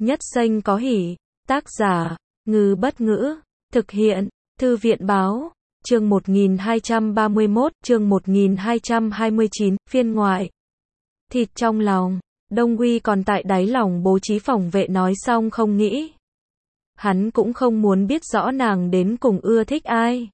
Nhất Xanh có hỉ. Tác giả, Ngư Bất Ngữ. Thực hiện, Thư viện Báo. Chương 1231, chương 1229, phiên ngoại. Thịt trong lòng. Đông Uy còn tại đáy lòng bố trí phòng vệ nói xong không nghĩ. Hắn cũng không muốn biết rõ nàng đến cùng ưa thích ai.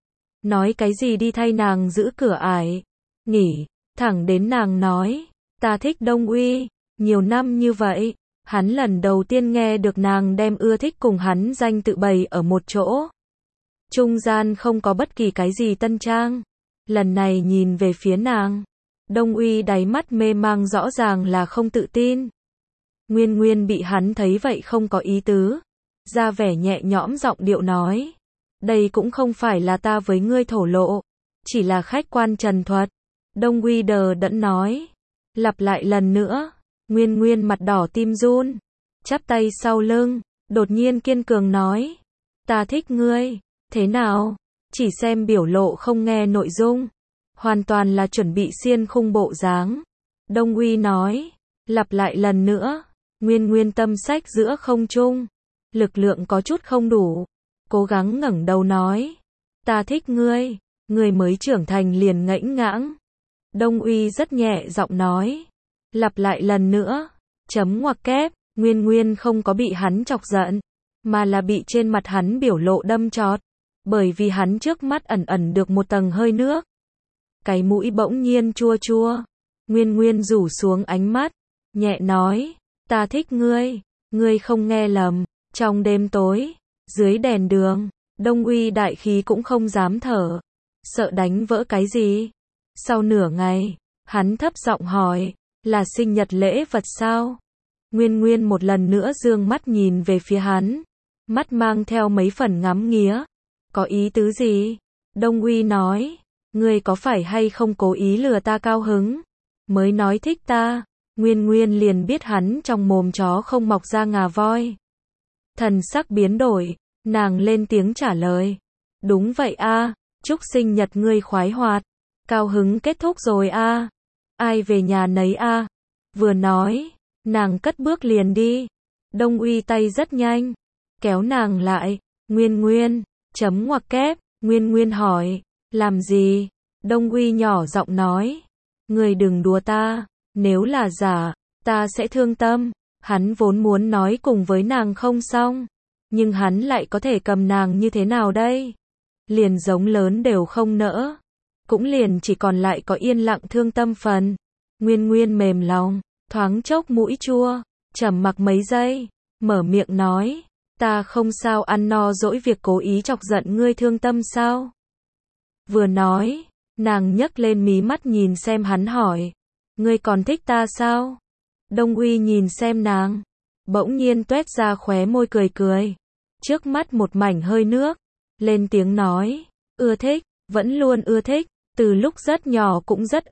Nói cái gì đi thay nàng giữ cửa ải. Nghỉ, thẳng đến nàng nói, ta thích Đông Uy. Nhiều năm như vậy, hắn lần đầu tiên nghe được nàng đem ưa thích cùng hắn danh tự bày ở một chỗ. Trung gian không có bất kỳ cái gì tân trang. Lần này nhìn về phía nàng, Đông Uy đáy mắt mê mang rõ ràng là không tự tin. Nguyên Nguyên bị hắn thấy vậy không có ý tứ, ra vẻ nhẹ nhõm giọng điệu nói, đây cũng không phải là ta với ngươi thổ lộ, chỉ là khách quan trần thuật. Đông Uy đờ đẫn nói, lặp lại lần nữa. Nguyên Nguyên mặt đỏ tim run, chắp tay sau lưng, đột nhiên kiên cường nói, ta thích ngươi. Thế nào? Chỉ xem biểu lộ không nghe nội dung. Hoàn toàn là chuẩn bị xiên khung bộ dáng. Đông Uy nói, lặp lại lần nữa. Nguyên Nguyên tâm sách giữa không trung, lực lượng có chút không đủ, cố gắng ngẩng đầu nói, ta thích ngươi. Ngươi mới trưởng thành liền ngãnh ngãng. Đông Uy rất nhẹ giọng nói, lặp lại lần nữa. Chấm ngoặc kép. Nguyên Nguyên không có bị hắn chọc giận, mà là bị trên mặt hắn biểu lộ đâm chọt. Bởi vì hắn trước mắt ẩn ẩn được một tầng hơi nước. Cái mũi bỗng nhiên chua chua. Nguyên Nguyên rủ xuống ánh mắt, nhẹ nói, ta thích ngươi. Ngươi không nghe lầm. Trong đêm tối, dưới đèn đường, Đông Uy đại khí cũng không dám thở, sợ đánh vỡ cái gì. Sau nửa ngày, hắn thấp giọng hỏi, là sinh nhật lễ vật sao? Nguyên Nguyên một lần nữa dương mắt nhìn về phía hắn, mắt mang theo mấy phần ngắm nghía. Có ý tứ gì? Đông Uy nói, ngươi có phải hay không cố ý lừa ta cao hứng, mới nói thích ta? Nguyên Nguyên liền biết hắn trong mồm chó không mọc ra ngà voi. Thần sắc biến đổi, nàng lên tiếng trả lời, đúng vậy a, chúc sinh nhật ngươi khoái hoạt. Cao hứng kết thúc rồi a, ai về nhà nấy a. Vừa nói, nàng cất bước liền đi. Đông Uy tay rất nhanh, kéo nàng lại. Nguyên Nguyên, chấm ngoặc kép. Nguyên Nguyên hỏi, làm gì? Đông Uy nhỏ giọng nói, ngươi đừng đùa ta, nếu là giả, ta sẽ thương tâm. Hắn vốn muốn nói cùng với nàng không xong, nhưng hắn lại có thể cầm nàng như thế nào đây? Liền giống lớn đều không nỡ, cũng liền chỉ còn lại có yên lặng thương tâm phần. Nguyên Nguyên mềm lòng, thoáng chốc mũi chua, trầm mặc mấy giây, mở miệng nói, ta không sao ăn no dỗi việc cố ý chọc giận ngươi thương tâm sao? Vừa nói, nàng nhấc lên mí mắt nhìn xem hắn hỏi, ngươi còn thích ta sao? Đông Uy nhìn xem nàng, bỗng nhiên tuét ra khóe môi cười cười, trước mắt một mảnh hơi nước, lên tiếng nói, ưa thích, vẫn luôn ưa thích, từ lúc rất nhỏ cũng rất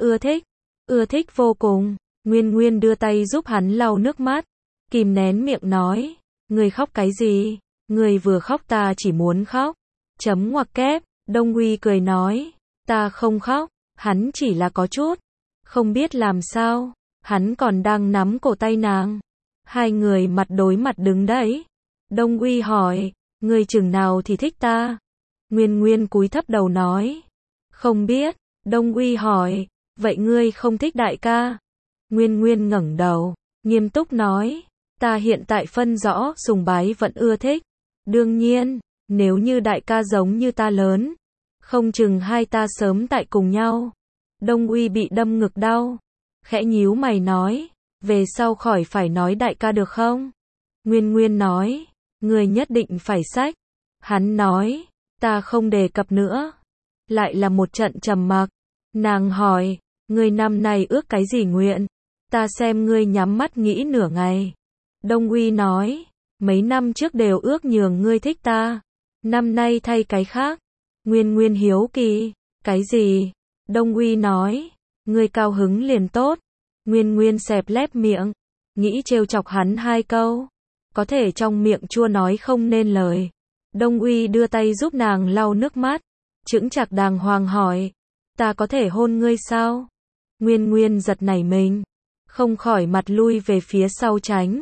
ưa thích vô cùng. Nguyên Nguyên đưa tay giúp hắn lau nước mắt, kìm nén miệng nói, ngươi khóc cái gì? Ngươi vừa khóc ta chỉ muốn khóc. Chấm ngoặc kép. Đông Uy cười nói, ta không khóc, hắn chỉ là có chút không biết làm sao. Hắn còn đang nắm cổ tay nàng, hai người mặt đối mặt đứng đấy. Đông Uy hỏi, ngươi chừng nào thì thích ta? Nguyên Nguyên cúi thấp đầu nói, không biết. Đông Uy hỏi, vậy ngươi không thích đại ca? Nguyên Nguyên ngẩng đầu, nghiêm túc nói, ta hiện tại phân rõ sùng bái vẫn ưa thích. Đương nhiên, nếu như đại ca giống như ta lớn, không chừng hai ta sớm tại cùng nhau. Đông Uy bị đâm ngực đau, khẽ nhíu mày nói, về sau khỏi phải nói đại ca được không? Nguyên Nguyên nói, ngươi nhất định phải xách. Hắn nói, ta không đề cập nữa. Lại là một trận trầm mặc. Nàng hỏi, ngươi năm nay ước cái gì nguyện? Ta xem ngươi nhắm mắt nghĩ nửa ngày. Đông Uy nói, mấy năm trước đều ước nhường ngươi thích ta, năm nay thay cái khác. Nguyên Nguyên hiếu kỳ, cái gì? Đông Uy nói, ngươi cao hứng liền tốt. Nguyên Nguyên xẹp lép miệng, nghĩ trêu chọc hắn hai câu, có thể trong miệng chua nói không nên lời. Đông Uy đưa tay giúp nàng lau nước mắt, chững chạc đàng hoàng hỏi, ta có thể hôn ngươi sao? Nguyên Nguyên giật nảy mình, không khỏi mặt lui về phía sau tránh.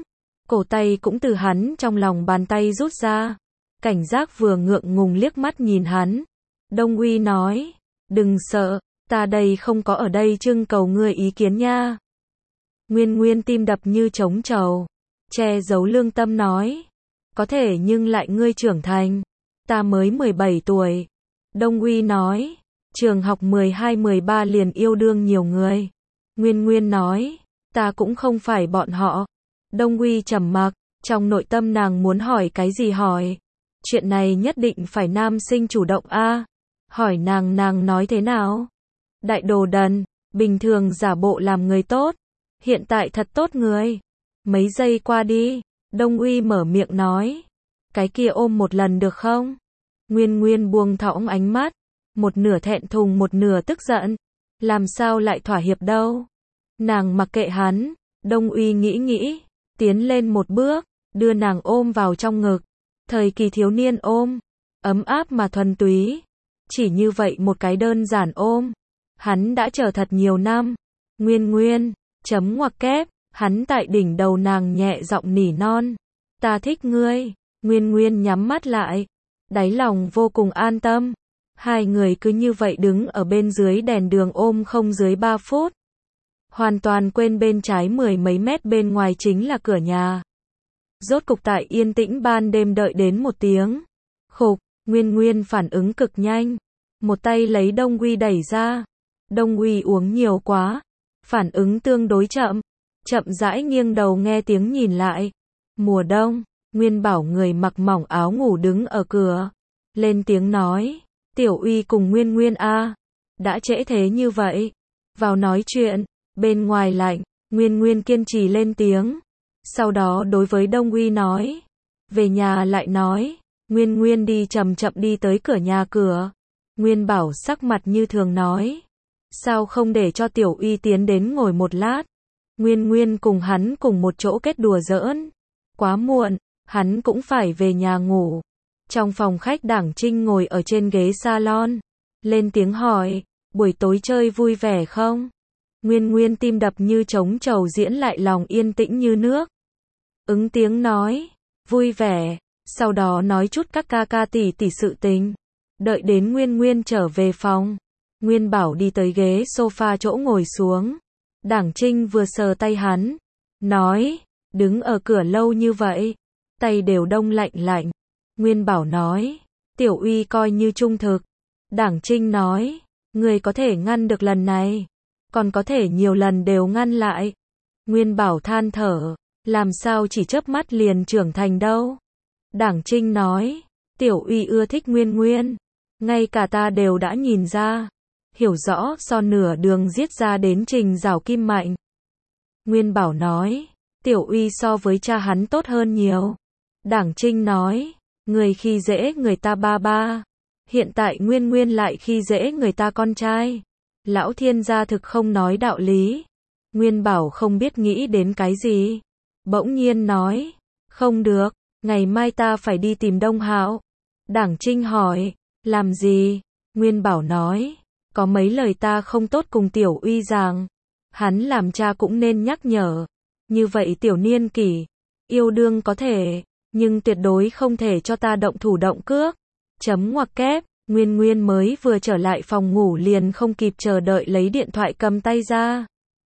cổ tay cũng từ hắn trong lòng bàn tay rút ra. Cảnh giác vừa ngượng ngùng liếc mắt nhìn hắn. Đông Uy nói, đừng sợ, ta đây không có ở đây trưng cầu ngươi ý kiến nha. Nguyên Nguyên tim đập như trống trầu, che giấu lương tâm nói, có thể nhưng lại ngươi trưởng thành, ta mới 17 tuổi. Đông Uy nói, trường học 12-13 liền yêu đương nhiều người. Nguyên Nguyên nói, ta cũng không phải bọn họ. Đông Uy trầm mặc, trong nội tâm nàng muốn hỏi cái gì hỏi. Chuyện này nhất định phải nam sinh chủ động a. Hỏi nàng nói thế nào? Đại đồ đần, bình thường giả bộ làm người tốt, hiện tại thật tốt người. Mấy giây qua đi, Đông Uy mở miệng nói, cái kia ôm một lần được không? Nguyên Nguyên buông thõng ánh mắt, một nửa thẹn thùng một nửa tức giận, làm sao lại thỏa hiệp đâu? Nàng mặc kệ hắn, Đông Uy nghĩ, tiến lên một bước, đưa nàng ôm vào trong ngực. Thời kỳ thiếu niên ôm, ấm áp mà thuần túy. Chỉ như vậy một cái đơn giản ôm, hắn đã chờ thật nhiều năm. Nguyên Nguyên, chấm ngoặc kép, hắn tại đỉnh đầu nàng nhẹ giọng nỉ non. Ta thích ngươi. Nguyên Nguyên nhắm mắt lại, đáy lòng vô cùng an tâm. Hai người cứ như vậy đứng ở bên dưới đèn đường ôm không dưới 3 phút. Hoàn toàn quên bên trái 10 mấy mét bên ngoài chính là cửa nhà. Rốt cục tại yên tĩnh ban đêm đợi đến 1 tiếng. Khục, Nguyên Nguyên phản ứng cực nhanh. Một tay lấy Đông Uy đẩy ra. Đông Uy uống nhiều quá. Phản ứng tương đối chậm. Chậm rãi nghiêng đầu nghe tiếng nhìn lại. Mùa đông, Nguyên Bảo người mặc mỏng áo ngủ đứng ở cửa. Lên tiếng nói. Tiểu Uy cùng Nguyên Nguyên a, đã trễ thế như vậy. Vào nói chuyện. Bên ngoài lạnh, Nguyên Nguyên kiên trì lên tiếng. Sau đó đối với Đông Uy nói. Về nhà lại nói. Nguyên Nguyên đi chậm chậm đi tới cửa nhà cửa. Nguyên Bảo sắc mặt như thường nói. Sao không để cho Tiểu Uy tiến đến ngồi một lát. Nguyên Nguyên cùng hắn cùng một chỗ kết đùa giỡn. Quá muộn, hắn cũng phải về nhà ngủ. Trong phòng khách Đảng Trinh ngồi ở trên ghế salon. Lên tiếng hỏi, buổi tối chơi vui vẻ không? Nguyên Nguyên tim đập như trống trầu diễn lại lòng yên tĩnh như nước. Ứng tiếng nói, vui vẻ, sau đó nói chút các ca ca tỷ tỷ sự tình. Đợi đến Nguyên Nguyên trở về phòng, Nguyên Bảo đi tới ghế sofa chỗ ngồi xuống. Đảng Trinh vừa sờ tay hắn, nói, đứng ở cửa lâu như vậy, tay đều đông lạnh lạnh. Nguyên Bảo nói, Tiểu Uy coi như trung thực. Đảng Trinh nói, người có thể ngăn được lần này, còn có thể nhiều lần đều ngăn lại. Nguyên Bảo than thở, làm sao chỉ chớp mắt liền trưởng thành đâu. Đảng Trinh nói, Tiểu Uy ưa thích Nguyên Nguyên, ngay cả ta đều đã nhìn ra, hiểu rõ so nửa đường giết ra đến Trình Giảo Kim Mạnh. Nguyên Bảo nói, Tiểu Uy so với cha hắn tốt hơn nhiều. Đảng Trinh nói, người khi dễ người ta ba ba, hiện tại Nguyên Nguyên lại khi dễ người ta con trai. Lão thiên gia thực không nói đạo lý. Nguyên Bảo không biết nghĩ đến cái gì, bỗng nhiên nói, không được, ngày mai ta phải đi tìm Đông Hạo. Đảng Trinh hỏi, làm gì? Nguyên Bảo nói, có mấy lời ta không tốt cùng Tiểu Uy rằng, hắn làm cha cũng nên nhắc nhở. Như vậy tiểu niên kỷ, yêu đương có thể, nhưng tuyệt đối không thể cho ta động thủ động cước. Chấm ngoặc kép, Nguyên Nguyên mới vừa trở lại phòng ngủ liền không kịp chờ đợi lấy điện thoại cầm tay ra.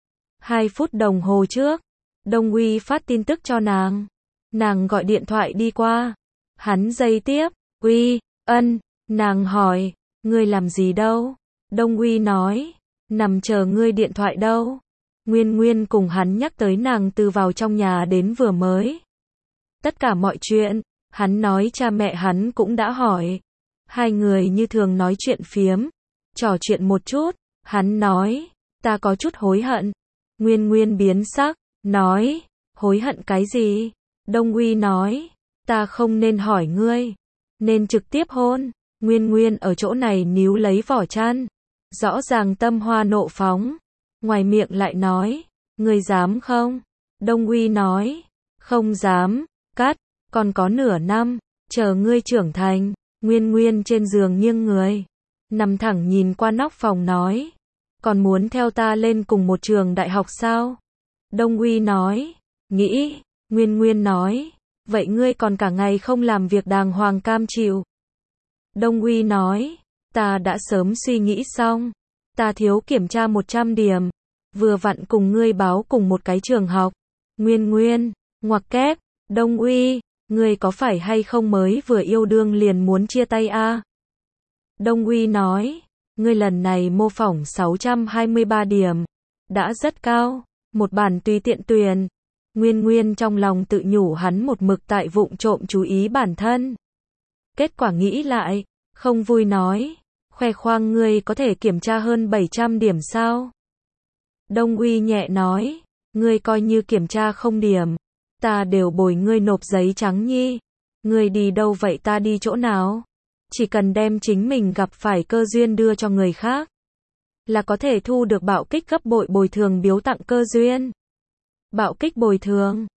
2 phút đồng hồ trước, Đông Uy phát tin tức cho nàng. Nàng gọi điện thoại đi qua. Hắn giây tiếp, Uy, ân, nàng hỏi, ngươi làm gì đâu? Đông Uy nói, nằm chờ ngươi điện thoại đâu. Nguyên Nguyên cùng hắn nhắc tới nàng từ vào trong nhà đến vừa mới. Tất cả mọi chuyện, hắn nói cha mẹ hắn cũng đã hỏi. Hai người như thường nói chuyện phiếm, trò chuyện một chút, hắn nói, ta có chút hối hận. Nguyên Nguyên biến sắc, nói, hối hận cái gì? Đông Uy nói, ta không nên hỏi ngươi, nên trực tiếp hôn. Nguyên Nguyên ở chỗ này níu lấy vỏ chăn, rõ ràng tâm hoa nộ phóng, ngoài miệng lại nói, ngươi dám không? Đông Uy nói, không dám, cắt, còn có nửa năm, chờ ngươi trưởng thành. Nguyên Nguyên trên giường nghiêng người, nằm thẳng nhìn qua nóc phòng nói, còn muốn theo ta lên cùng một trường đại học sao? Đông Uy nói, nghĩ, Nguyên Nguyên nói, vậy ngươi còn cả ngày không làm việc đàng hoàng cam chịu. Đông Uy nói, ta đã sớm suy nghĩ xong, ta thiếu kiểm tra 100 điểm, vừa vặn cùng ngươi báo cùng một cái trường học. Nguyên Nguyên, ngoặc kép, Đông Uy, ngươi có phải hay không mới vừa yêu đương liền muốn chia tay a? Đông Uy nói, ngươi lần này mô phỏng 623 điểm, đã rất cao, một bản tùy tiện tuyển. Nguyên Nguyên trong lòng tự nhủ hắn một mực tại vụng trộm chú ý bản thân. Kết quả nghĩ lại, không vui nói, khoe khoang ngươi có thể kiểm tra hơn 700 điểm sao? Đông Uy nhẹ nói, ngươi coi như kiểm tra không điểm, ta đều bồi ngươi nộp giấy trắng nhi. Ngươi đi đâu vậy, ta đi chỗ nào? Chỉ cần đem chính mình gặp phải cơ duyên đưa cho người khác, là có thể thu được bạo kích gấp bội bồi thường biếu tặng cơ duyên. Bạo kích bồi thường